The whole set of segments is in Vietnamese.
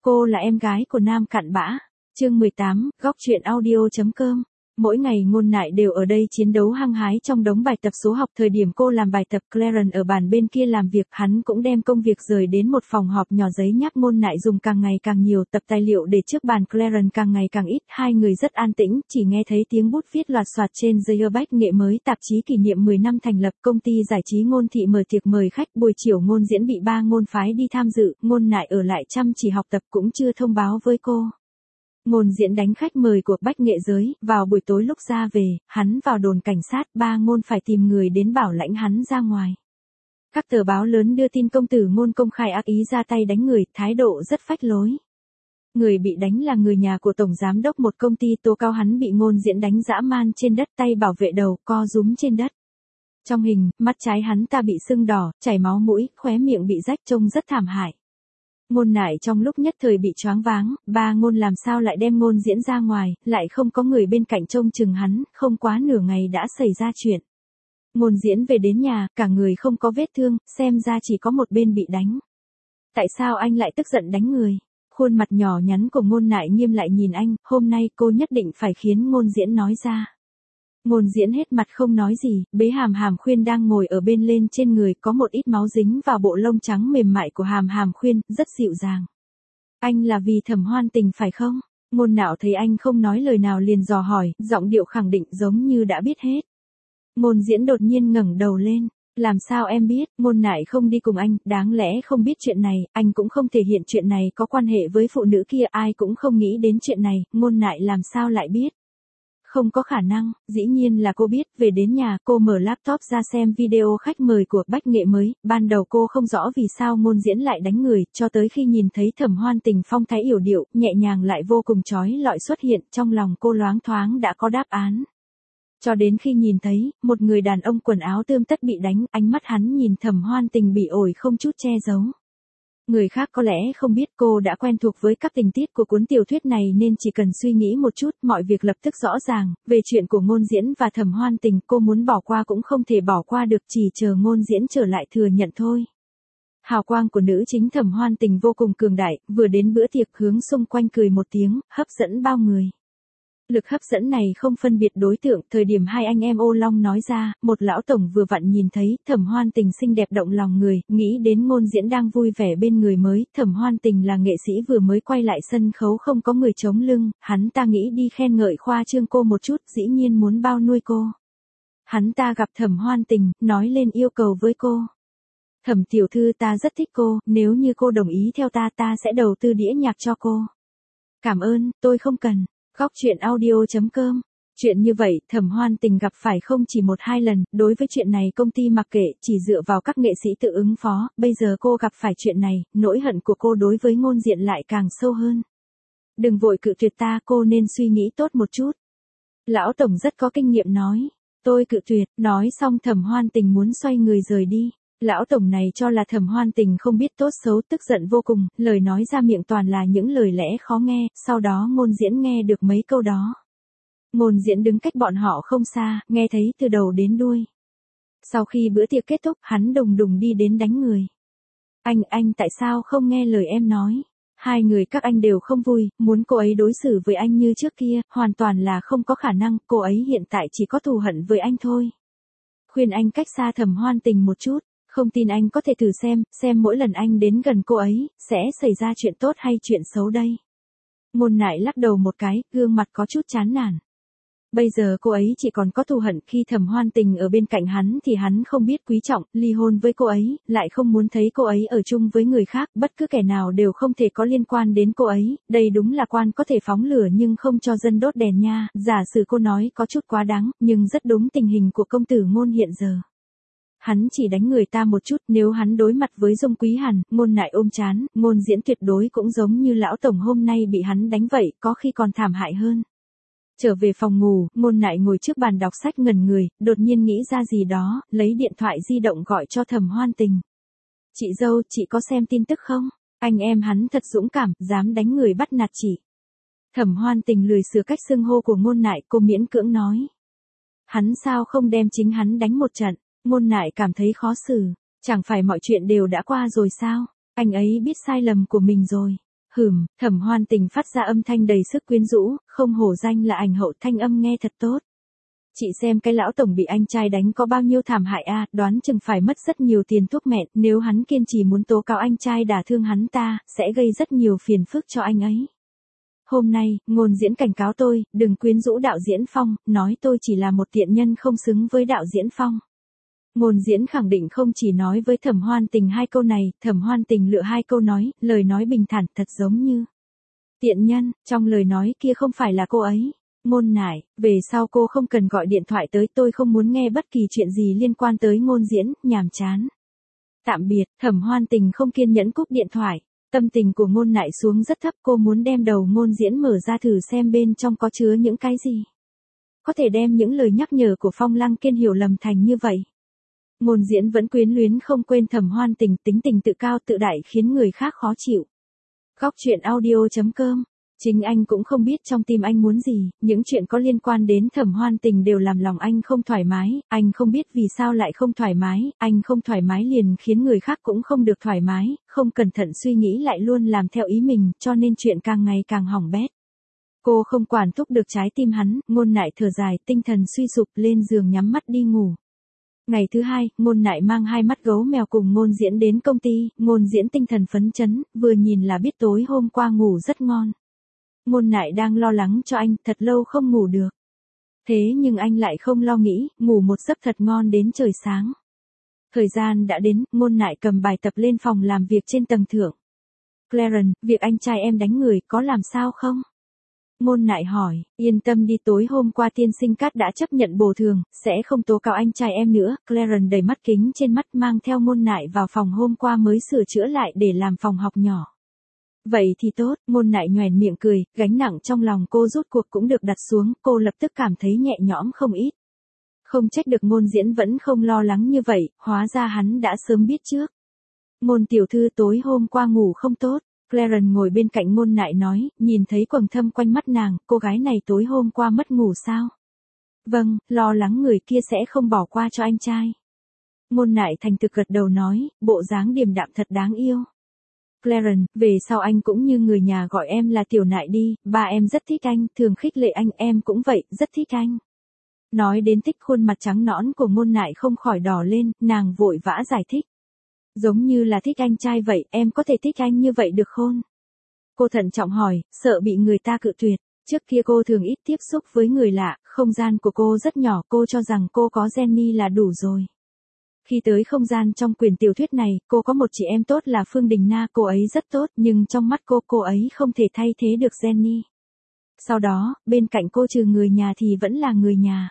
Cô là em gái của Nam Cặn Bã. Chương 18, góc truyện audio.com. Mỗi ngày Ngôn Nại đều ở đây chiến đấu hăng hái trong đống bài tập số học. Thời điểm cô làm bài tập, Clarence ở bàn bên kia làm việc, hắn cũng đem công việc rời đến một phòng họp nhỏ. Giấy nháp Ngôn Nại dùng càng ngày càng nhiều, tập tài liệu để trước bàn Clarence càng ngày càng ít. Hai người rất an tĩnh, chỉ nghe thấy tiếng bút viết loạt soạt trên giấy. Bách Nghệ Mới, tạp chí kỷ niệm 10 năm thành lập. Công ty giải trí Ngôn Thị mở tiệc mời khách. Buổi chiều Ngôn Diễn bị ba Ngôn phái đi tham dự, Ngôn Nại ở lại chăm chỉ học tập, cũng chưa thông báo với cô. Ngôn Diễn đánh khách mời của Bách Nghệ Giới, vào buổi tối lúc ra về, hắn vào đồn cảnh sát, ba Ngôn phải tìm người đến bảo lãnh hắn ra ngoài. Các tờ báo lớn đưa tin công tử Ngôn công khai ác ý ra tay đánh người, thái độ rất phách lối. Người bị đánh là người nhà của tổng giám đốc một công ty, tố cáo hắn bị Ngôn Diễn đánh dã man trên đất, tay bảo vệ đầu, co rúm trên đất. Trong hình, mắt trái hắn ta bị sưng đỏ, chảy máu mũi, khóe miệng bị rách, trông rất thảm hại. Ngôn Nại trong lúc nhất thời bị choáng váng, ba Ngôn làm sao lại đem Ngôn Diễn ra ngoài, lại không có người bên cạnh trông chừng hắn, không quá nửa ngày đã xảy ra chuyện. Ngôn Diễn về đến nhà, cả người không có vết thương, xem ra chỉ có một bên bị đánh. Tại sao anh lại tức giận đánh người? Khuôn mặt nhỏ nhắn của Ngôn Nại nghiêm lại nhìn anh, hôm nay cô nhất định phải khiến Ngôn Diễn nói ra. Ngôn Diễn hết mặt không nói gì, bế Hàm Hàm Khuyên đang ngồi ở bên lên trên người, có một ít máu dính vào bộ lông trắng mềm mại của Hàm Hàm Khuyên, rất dịu dàng. Anh là vì Thẩm Hoan Tình phải không? Ngôn Nạo thấy anh không nói lời nào liền dò hỏi, giọng điệu khẳng định giống như đã biết hết. Ngôn Diễn đột nhiên ngẩng đầu lên. Làm sao em biết? Ngôn Nại không đi cùng anh, đáng lẽ không biết chuyện này, anh cũng không thể hiện chuyện này có quan hệ với phụ nữ kia, ai cũng không nghĩ đến chuyện này, Ngôn Nại làm sao lại biết? Không có khả năng, dĩ nhiên là cô biết. Về đến nhà, cô mở laptop ra xem video khách mời của Bách Nghệ Mới. Ban đầu cô không rõ vì sao Ngôn Diễn lại đánh người, cho tới khi nhìn thấy Thẩm Hoan Tình phong thái yểu điệu, nhẹ nhàng lại vô cùng chói lọi xuất hiện, trong lòng cô loáng thoáng đã có đáp án. Cho đến khi nhìn thấy một người đàn ông quần áo tươm tất bị đánh, ánh mắt hắn nhìn Thẩm Hoan Tình bị ổi không chút che giấu. Người khác có lẽ không biết, cô đã quen thuộc với các tình tiết của cuốn tiểu thuyết này nên chỉ cần suy nghĩ một chút, mọi việc lập tức rõ ràng. Về chuyện của Ngôn Diễn và Thẩm Hoan Tình, cô muốn bỏ qua cũng không thể bỏ qua được, chỉ chờ Ngôn Diễn trở lại thừa nhận thôi. Hào quang của nữ chính Thẩm Hoan Tình vô cùng cường đại, vừa đến bữa tiệc hướng xung quanh cười một tiếng, hấp dẫn bao người. Lực hấp dẫn này không phân biệt đối tượng, thời điểm hai anh em Ô Long nói ra, một lão tổng vừa vặn nhìn thấy, Thẩm Hoan Tình xinh đẹp động lòng người, nghĩ đến Ngôn Diễn đang vui vẻ bên người mới, Thẩm Hoan Tình là nghệ sĩ vừa mới quay lại sân khấu không có người chống lưng, hắn ta nghĩ đi khen ngợi khoa trương cô một chút, dĩ nhiên muốn bao nuôi cô. Hắn ta gặp Thẩm Hoan Tình, nói lên yêu cầu với cô. Thẩm tiểu thư, ta rất thích cô, nếu như cô đồng ý theo ta sẽ đầu tư đĩa nhạc cho cô. Cảm ơn, tôi không cần. Góc truyện audio.com. Chuyện như vậy, Thẩm Hoan Tình gặp phải không chỉ một hai lần, đối với chuyện này công ty mặc kệ, chỉ dựa vào các nghệ sĩ tự ứng phó, bây giờ cô gặp phải chuyện này, nỗi hận của cô đối với Ngôn Diễn lại càng sâu hơn. Đừng vội cự tuyệt ta, cô nên suy nghĩ tốt một chút. Lão tổng rất có kinh nghiệm nói. Tôi cự tuyệt, nói xong Thẩm Hoan Tình muốn xoay người rời đi. Lão tổng này cho là Thẩm Hoan Tình không biết tốt xấu, tức giận vô cùng, lời nói ra miệng toàn là những lời lẽ khó nghe, sau đó Ngôn Diễn nghe được mấy câu đó. Ngôn Diễn đứng cách bọn họ không xa, nghe thấy từ đầu đến đuôi. Sau khi bữa tiệc kết thúc, hắn đùng đùng đi đến đánh người. Anh tại sao không nghe lời em nói? Hai người các anh đều không vui, muốn cô ấy đối xử với anh như trước kia, hoàn toàn là không có khả năng, cô ấy hiện tại chỉ có thù hận với anh thôi. Khuyên anh cách xa Thẩm Hoan Tình một chút. Không tin anh có thể thử xem mỗi lần anh đến gần cô ấy, sẽ xảy ra chuyện tốt hay chuyện xấu đây. Ngôn Nại lắc đầu một cái, gương mặt có chút chán nản. Bây giờ cô ấy chỉ còn có thù hận, khi Thẩm Hoan Tình ở bên cạnh hắn thì hắn không biết quý trọng, ly hôn với cô ấy, lại không muốn thấy cô ấy ở chung với người khác, bất cứ kẻ nào đều không thể có liên quan đến cô ấy, đây đúng là quan có thể phóng lửa nhưng không cho dân đốt đèn nha, giả sử cô nói có chút quá đáng, nhưng rất đúng tình hình của công tử Ngôn hiện giờ. Hắn chỉ đánh người ta một chút, nếu hắn đối mặt với Dung Quý Hàn, Ngôn Nại ôm chán, Ngôn Diễn tuyệt đối cũng giống như lão tổng hôm nay bị hắn đánh vậy, có khi còn thảm hại hơn. Trở về phòng ngủ, Ngôn Nại ngồi trước bàn đọc sách ngẩn người, đột nhiên nghĩ ra gì đó, lấy điện thoại di động gọi cho Thẩm Hoan Tình. Chị dâu, chị có xem tin tức không? Anh em hắn thật dũng cảm, dám đánh người bắt nạt chị. Thẩm Hoan Tình lười sửa cách xưng hô của Ngôn Nại, cô miễn cưỡng nói. Hắn sao không đem chính hắn đánh một trận? Ngôn Nại cảm thấy khó xử, chẳng phải mọi chuyện đều đã qua rồi sao? Anh ấy biết sai lầm của mình rồi. Thẩm Hoan Tình phát ra âm thanh đầy sức quyến rũ, không hổ danh là ảnh hậu, thanh âm nghe thật tốt. Chị xem cái lão tổng bị anh trai đánh có bao nhiêu thảm hại a, đoán chừng phải mất rất nhiều tiền thuốc men, nếu hắn kiên trì muốn tố cáo anh trai đả thương hắn ta, sẽ gây rất nhiều phiền phức cho anh ấy. Hôm nay, Ngôn Diễn cảnh cáo tôi, đừng quyến rũ đạo diễn Phong, nói tôi chỉ là một tiện nhân không xứng với đạo diễn Phong. Ngôn Diễn khẳng định không chỉ nói với Thẩm Hoan Tình 2 câu này, Thẩm Hoan Tình lựa 2 câu nói, lời nói bình thản thật giống như tiện nhân, trong lời nói kia không phải là cô ấy. Ngôn Nải, về sau cô không cần gọi điện thoại tới, tôi không muốn nghe bất kỳ chuyện gì liên quan tới Ngôn Diễn, nhàm chán. Tạm biệt, Thẩm Hoan Tình không kiên nhẫn cúp điện thoại. Tâm tình của Ngôn Nải xuống rất thấp, cô muốn đem đầu Ngôn Diễn mở ra thử xem bên trong có chứa những cái gì. Có thể đem những lời nhắc nhở của Phong Lăng Kiên hiểu lầm thành như vậy. Ngôn Diễn vẫn quyến luyến không quên Thẩm Hoan Tình, tính tình tự cao tự đại khiến người khác khó chịu. Góc truyện audio.com. Chính anh cũng không biết trong tim anh muốn gì, những chuyện có liên quan đến Thẩm Hoan Tình đều làm lòng anh không thoải mái, anh không biết vì sao lại không thoải mái, anh không thoải mái liền khiến người khác cũng không được thoải mái, không cẩn thận suy nghĩ lại luôn làm theo ý mình, cho nên chuyện càng ngày càng hỏng bét. Cô không quản thúc được trái tim hắn, Ngôn Nại thở dài, tinh thần suy sụp, lên giường nhắm mắt đi ngủ. Ngày thứ 2, Ngôn Nại mang 2 mắt gấu mèo cùng Ngôn Diễn đến công ty, Ngôn Diễn tinh thần phấn chấn, vừa nhìn là biết tối hôm qua ngủ rất ngon. Ngôn Nại đang lo lắng cho anh, thật lâu không ngủ được. Thế nhưng anh lại không lo nghĩ, ngủ một giấc thật ngon đến trời sáng. Thời gian đã đến, Ngôn Nại cầm bài tập lên phòng làm việc trên tầng thượng. Clarence, việc anh trai em đánh người có làm sao không? Ngôn Nại hỏi, yên tâm đi, tối hôm qua tiên sinh Cát đã chấp nhận bồi thường, sẽ không tố cáo anh trai em nữa. Clarence đẩy mắt kính trên mắt mang theo Ngôn Nại vào phòng hôm qua mới sửa chữa lại để làm phòng học nhỏ. Vậy thì tốt, Ngôn Nại nhoẻn miệng cười, gánh nặng trong lòng cô rốt cuộc cũng được đặt xuống, cô lập tức cảm thấy nhẹ nhõm không ít. Không trách được Ngôn Diễn vẫn không lo lắng như vậy, hóa ra hắn đã sớm biết trước. Ngôn tiểu thư tối hôm qua ngủ không tốt. Clarence ngồi bên cạnh Ngôn Nại nói, nhìn thấy quầng thâm quanh mắt nàng, cô gái này tối hôm qua mất ngủ sao? Vâng, lo lắng người kia sẽ không bỏ qua cho anh trai. Ngôn Nại thành thực gật đầu nói, bộ dáng điềm đạm thật đáng yêu. Clarence, về sau anh cũng như người nhà gọi em là Tiểu Nại đi, ba em rất thích anh, thường khích lệ anh, em cũng vậy, rất thích anh. Nói đến thích, khuôn mặt trắng nõn của Ngôn Nại không khỏi đỏ lên, nàng vội vã giải thích. Giống như là thích anh trai vậy, em có thể thích anh như vậy được không? Cô thận trọng hỏi, sợ bị người ta cự tuyệt. Trước kia cô thường ít tiếp xúc với người lạ, không gian của cô rất nhỏ, cô cho rằng cô có Jenny là đủ rồi. Khi tới không gian trong quyển tiểu thuyết này, cô có một chị em tốt là Phương Đình Na, cô ấy rất tốt, nhưng trong mắt cô ấy không thể thay thế được Jenny. Sau đó, bên cạnh cô trừ người nhà thì vẫn là người nhà.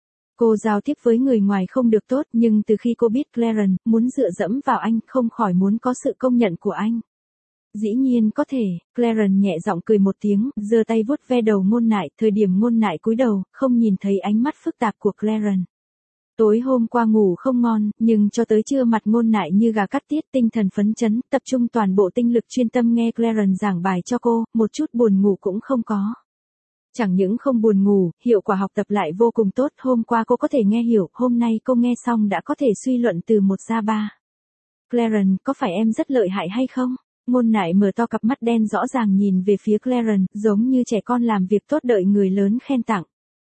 Cô giao tiếp với người ngoài không được tốt, nhưng từ khi cô biết Clarence muốn dựa dẫm vào anh, không khỏi muốn có sự công nhận của anh. Dĩ nhiên có thể, Clarence nhẹ giọng cười một tiếng, giơ tay vuốt ve đầu Ngôn Nại, thời điểm Ngôn Nại cúi đầu, không nhìn thấy ánh mắt phức tạp của Clarence. Tối hôm qua ngủ không ngon, nhưng cho tới trưa mặt Ngôn Nại như gà cắt tiết, tinh thần phấn chấn, tập trung toàn bộ tinh lực chuyên tâm nghe Clarence giảng bài cho cô, một chút buồn ngủ cũng không có. Chẳng những không buồn ngủ, hiệu quả học tập lại vô cùng tốt, hôm qua cô có thể nghe hiểu, hôm nay cô nghe xong đã có thể suy luận từ 1 ra 3. Clarence, có phải em rất lợi hại hay không? Ngôn Nại mở to cặp mắt đen rõ ràng nhìn về phía Clarence, giống như trẻ con làm việc tốt đợi người lớn khen tặng.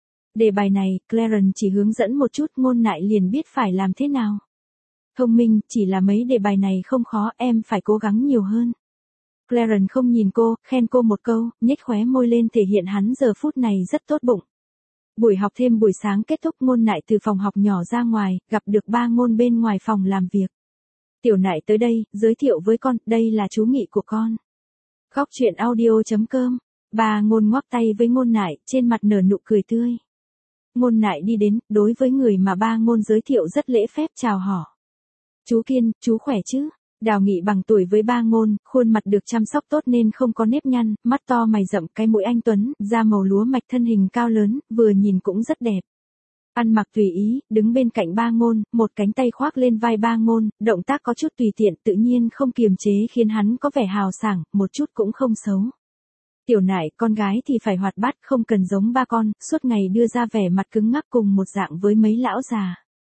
Đề bài này, Clarence chỉ hướng dẫn một chút, Ngôn Nại liền biết phải làm thế nào. Thông minh, chỉ là mấy đề bài này không khó, em phải cố gắng nhiều hơn. Clarence không nhìn cô, khen cô một câu, nhếch khóe môi lên thể hiện hắn giờ phút này rất tốt bụng. Buổi học thêm buổi sáng kết thúc, Ngôn Nại từ phòng học nhỏ ra ngoài, gặp được ba Ngôn bên ngoài phòng làm việc. Tiểu Nại tới đây, giới thiệu với con, đây là chú Nghị của con. Góc truyện audio.com. Ba Ngôn ngoắc tay với Ngôn Nại, trên mặt nở nụ cười tươi. Ngôn Nại đi đến, đối với người mà ba Ngôn giới thiệu rất lễ phép chào hỏi. Chú Kiên, chú khỏe chứ? Đào Nghị bằng tuổi với ba Ngôn, khuôn mặt được chăm sóc tốt nên không có nếp nhăn, mắt to mày rậm, cái mũi anh tuấn, da màu lúa mạch, thân hình cao lớn, vừa nhìn cũng rất đẹp. Ăn mặc tùy ý, đứng bên cạnh ba Ngôn, một cánh tay khoác lên vai ba Ngôn, động tác có chút tùy tiện, tự nhiên không kiềm chế khiến hắn có vẻ hào sảng, một chút cũng không xấu. Tiểu Nại, con gái thì phải hoạt bát, không cần giống ba con, suốt ngày đưa ra vẻ mặt cứng ngắc cùng một dạng với mấy lão già.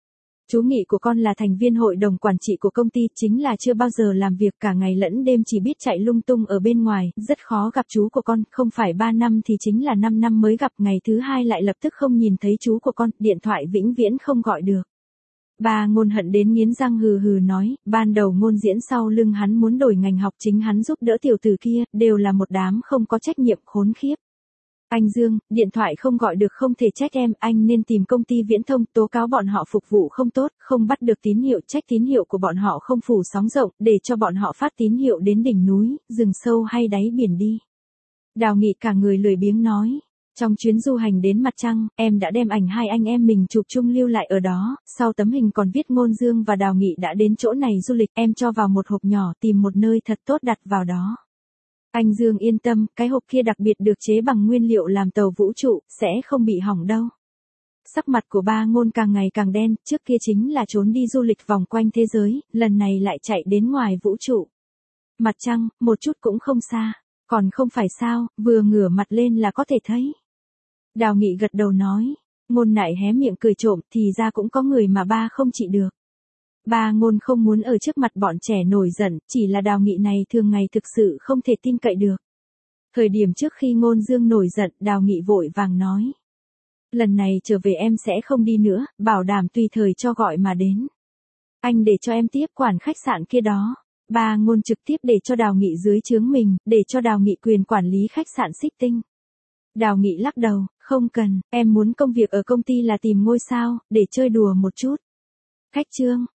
Chú Nghị của con là thành viên hội đồng quản trị của công ty, chính là chưa bao giờ làm việc cả ngày lẫn đêm, chỉ biết chạy lung tung ở bên ngoài, rất khó gặp chú của con, không phải 3 năm thì chính là 5 năm mới gặp, ngày thứ 2 lại lập tức không nhìn thấy chú của con, điện thoại vĩnh viễn không gọi được. Ba Ngôn hận đến nghiến răng hừ hừ nói, ban đầu Ngôn Diễn sau lưng hắn muốn đổi ngành học, chính hắn giúp đỡ tiểu tử kia, đều là một đám không có trách nhiệm khốn khiếp. Anh Dương, điện thoại không gọi được không thể trách em, anh nên tìm công ty viễn thông tố cáo bọn họ phục vụ không tốt, không bắt được tín hiệu, trách tín hiệu của bọn họ không phủ sóng rộng, để cho bọn họ phát tín hiệu đến đỉnh núi, rừng sâu hay đáy biển đi. Đào Nghị cả người lười biếng nói. Trong chuyến du hành đến mặt trăng, em đã đem ảnh hai anh em mình chụp chung lưu lại ở đó, sau tấm hình còn viết Ngôn Dương và Đào Nghị đã đến chỗ này du lịch, em cho vào một hộp nhỏ, tìm một nơi thật tốt đặt vào đó. Anh Dương yên tâm, cái hộp kia đặc biệt được chế bằng nguyên liệu làm tàu vũ trụ, sẽ không bị hỏng đâu. Sắc mặt của Ba Ngôn càng ngày càng đen, trước kia chính là trốn đi du lịch vòng quanh thế giới, lần này lại chạy đến ngoài vũ trụ. Mặt trăng, một chút cũng không xa, còn không phải sao, vừa ngửa mặt lên là có thể thấy. Đào Nghị gật đầu nói, Ngôn Nại hé miệng cười trộm, thì ra cũng có người mà ba không trị được. Ba Ngôn không muốn ở trước mặt bọn trẻ nổi giận, chỉ là Đào Nghị này thường ngày thực sự không thể tin cậy được. Thời điểm trước khi Ngôn Dương nổi giận, Đào Nghị vội vàng nói. Lần này trở về em sẽ không đi nữa, bảo đảm tùy thời cho gọi mà đến. Anh để cho em tiếp quản khách sạn kia đó. Ba Ngôn trực tiếp để cho Đào Nghị dưới trướng mình, để cho Đào Nghị quyền quản lý khách sạn Xích Tinh. Đào Nghị lắc đầu, không cần, em muốn công việc ở công ty là tìm ngôi sao, để chơi đùa một chút. Khách trương,